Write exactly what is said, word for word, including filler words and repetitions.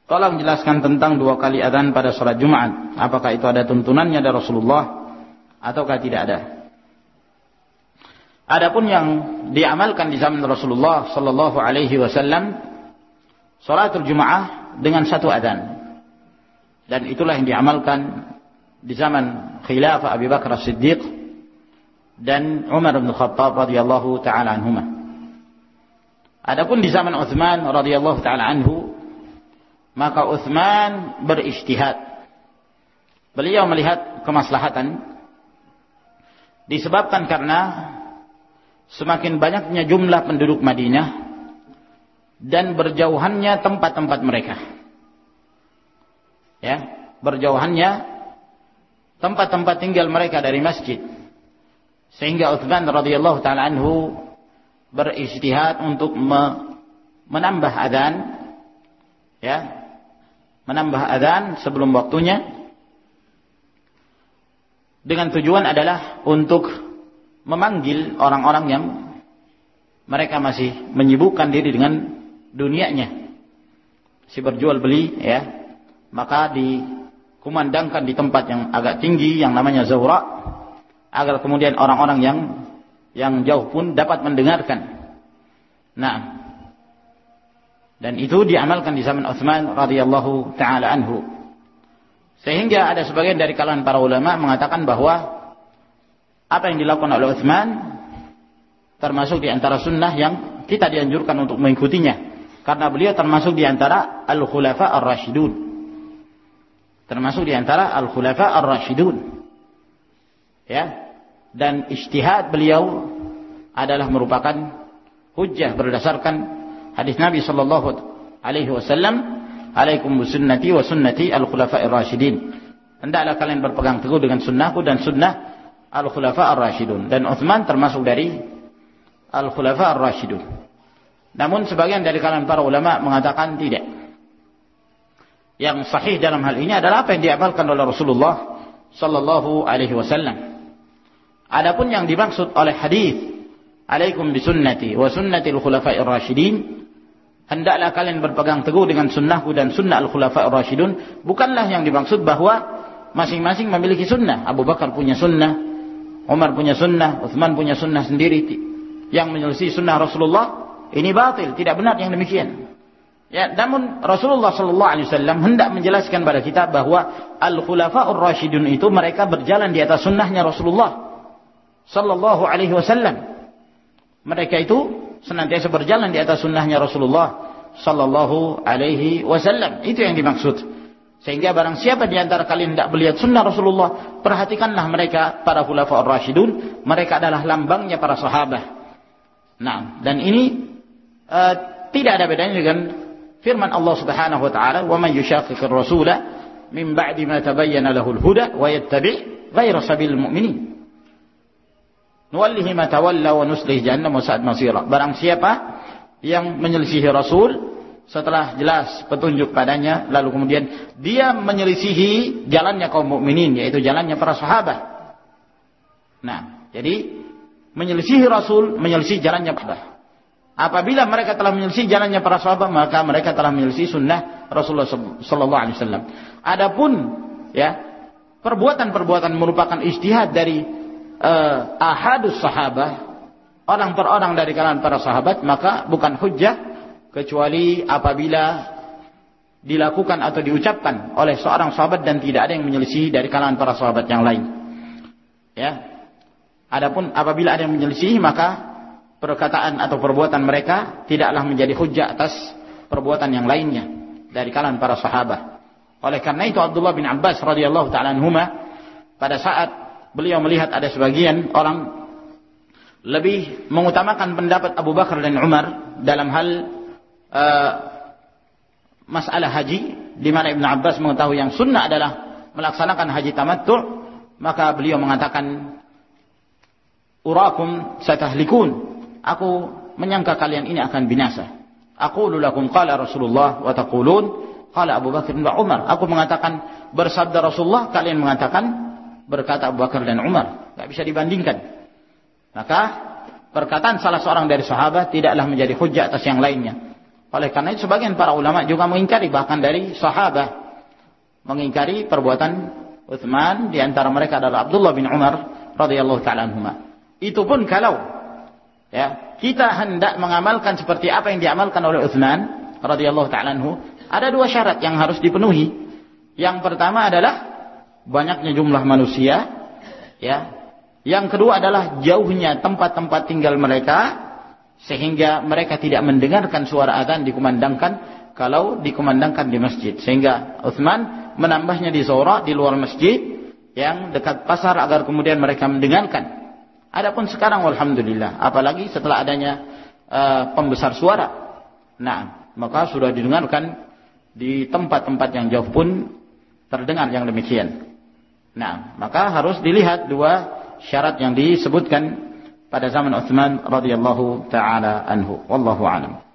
tolong jelaskan tentang dua kali adzan pada salat Jumat. Apakah itu ada tuntunannya dari Rasulullah ataukah tidak ada? Adapun yang diamalkan di zaman Rasulullah sallallahu alaihi wasallam, salatul Jumaah dengan satu adzan. Dan itulah yang diamalkan di zaman khilafah Abu Bakar As-Siddiq dan Umar bin Khattab radhiyallahu taala anhuma. Adapun di zaman Utsman radhiyallahu taala anhu, maka Utsman berijtihad. Beliau melihat kemaslahatan disebabkan karena semakin banyaknya jumlah penduduk Madinah dan berjauhannya tempat-tempat mereka. Ya, berjauhannya tempat-tempat tinggal mereka dari masjid. Sehingga Utsman radhiyallahu taala anhu berijtihad untuk me menambah adzan, ya, menambah adzan sebelum waktunya, dengan tujuan adalah untuk memanggil orang-orang yang mereka masih menyibukkan diri dengan dunianya, si berjual beli, ya, maka dikumandangkan di tempat yang agak tinggi yang namanya Zawra, agar kemudian orang-orang yang yang jauh pun dapat mendengarkan. Nah, dan itu diamalkan di zaman Utsman radhiyallahu taala anhu. Sehingga ada sebagian dari kalangan para ulama mengatakan bahwa apa yang dilakukan oleh Utsman termasuk di antara sunnah yang kita dianjurkan untuk mengikutinya, karena beliau termasuk di antara al-khulafa ar-rasyidun. Termasuk di antara al-khulafa ar-rasyidun. Ya, dan ijtihad beliau adalah merupakan hujjah berdasarkan hadis Nabi sallallahu alaihi wasallam, "Alaikum bisunnati wa sunnati al-khulafa'ir rasyidin." Hendaklah kalian berpegang teguh dengan sunnahku dan sunnah al-khulafa'ir rasyidun. Dan Utsman termasuk dari al-khulafa'ir rasyidun. Namun sebagian dari kalangan para ulama mengatakan tidak. Yang sahih dalam hal ini adalah apa yang diamalkan oleh Rasulullah sallallahu alaihi wasallam. Adapun yang dimaksud oleh hadis "Alaikum bisunnati wa sunnatil khulafa'ir rasyidin," hendaklah kalian berpegang teguh dengan sunnahku dan sunnah al-khulafa'ir rasyidun, bukanlah yang dimaksud bahwa masing-masing memiliki sunnah. Abu Bakar punya sunnah, Umar punya sunnah, Utsman punya sunnah sendiri yang menyelisih sunnah Rasulullah. Ini batil, tidak benar yang demikian. Ya, namun Rasulullah sallallahu alaihi wasallam hendak menjelaskan pada kita bahwa al-khulafa'ur rasyidun itu mereka berjalan di atas sunnahnya Rasulullah sallallahu alaihi wasallam. Mereka itu senantiasa berjalan di atas sunnahnya Rasulullah sallallahu alaihi wasallam. Itu yang dimaksud. Sehingga barang siapa di antara kalian tidak melihat sunnah Rasulullah, perhatikanlah mereka para khulafaur rasyidun, mereka adalah lambangnya para sahabat. Nah, dan ini uh, tidak ada bedanya dengan firman Allah Subhanahu wa taala, "Wa man yushaqiqir rasula min ba'di ma tabayyana lahul huda wa yattabi' ghayra sabilil mu'minin." Nuwallihi ma tawalla wa nuslih jahannam wa sa'at masira. Barang siapa yang menyelisihi Rasul setelah jelas petunjuk padanya, lalu kemudian dia menyelisihi jalannya kaum mukminin, yaitu jalannya para sahabat. Nah, jadi menyelisihi Rasul, menyelisihi jalannya para. Apabila mereka telah menyelisihi jalannya para sahabat, maka mereka telah menyelisihi sunnah Rasulullah sallallahu alaihi wasallam. Adapun ya, perbuatan-perbuatan merupakan ijtihad dari Uh, ahadus sahabah, orang per orang dari kalangan para sahabat, maka bukan hujjah kecuali apabila dilakukan atau diucapkan oleh seorang sahabat dan tidak ada yang menyelisih dari kalangan para sahabat yang lain. Ya. Adapun apabila ada yang menyelisih, maka perkataan atau perbuatan mereka tidaklah menjadi hujjah atas perbuatan yang lainnya dari kalangan para sahabat. Oleh karena itu Abdullah bin Abbas radhiyallahu taala anhuma pada saat beliau melihat ada sebagian orang lebih mengutamakan pendapat Abu Bakar dan Umar dalam hal uh, masalah haji, di mana Ibnu Abbas mengetahui yang sunnah adalah melaksanakan haji tamattu', maka beliau mengatakan, "Urakum satahlikun." Aku menyangka kalian ini akan binasa. Aqulu lakum qala Rasulullah wa taqulun qala Abu Bakar dan Umar. Aku mengatakan bersabda Rasulullah, kalian mengatakan berkata Abu Bakar dan Umar. Tidak bisa dibandingkan. Maka perkataan salah seorang dari sahabat tidaklah menjadi hujjah atas yang lainnya. Oleh karena itu sebagian para ulama juga mengingkari, bahkan dari sahabat mengingkari perbuatan Utsman, di antara mereka adalah Abdullah bin Umar radhiyallahu taala anhuma. Itu pun kalau ya, kita hendak mengamalkan seperti apa yang diamalkan oleh Utsman radhiyallahu taala anhu, ada dua syarat yang harus dipenuhi. Yang pertama adalah banyaknya jumlah manusia, ya. Yang kedua adalah jauhnya tempat-tempat tinggal mereka sehingga mereka tidak mendengarkan suara azan dikumandangkan kalau dikumandangkan di masjid. Sehingga Utsman menambahnya di Zuhra, di luar masjid yang dekat pasar, agar kemudian mereka mendengarkan. Adapun sekarang alhamdulillah, apalagi setelah adanya uh, pembesar suara, nah, maka sudah didengarkan di tempat-tempat yang jauh pun terdengar yang demikian. Nah, maka harus dilihat dua syarat yang disebutkan pada zaman Utsman radhiyallahu taala anhu. Wallahu a'lam.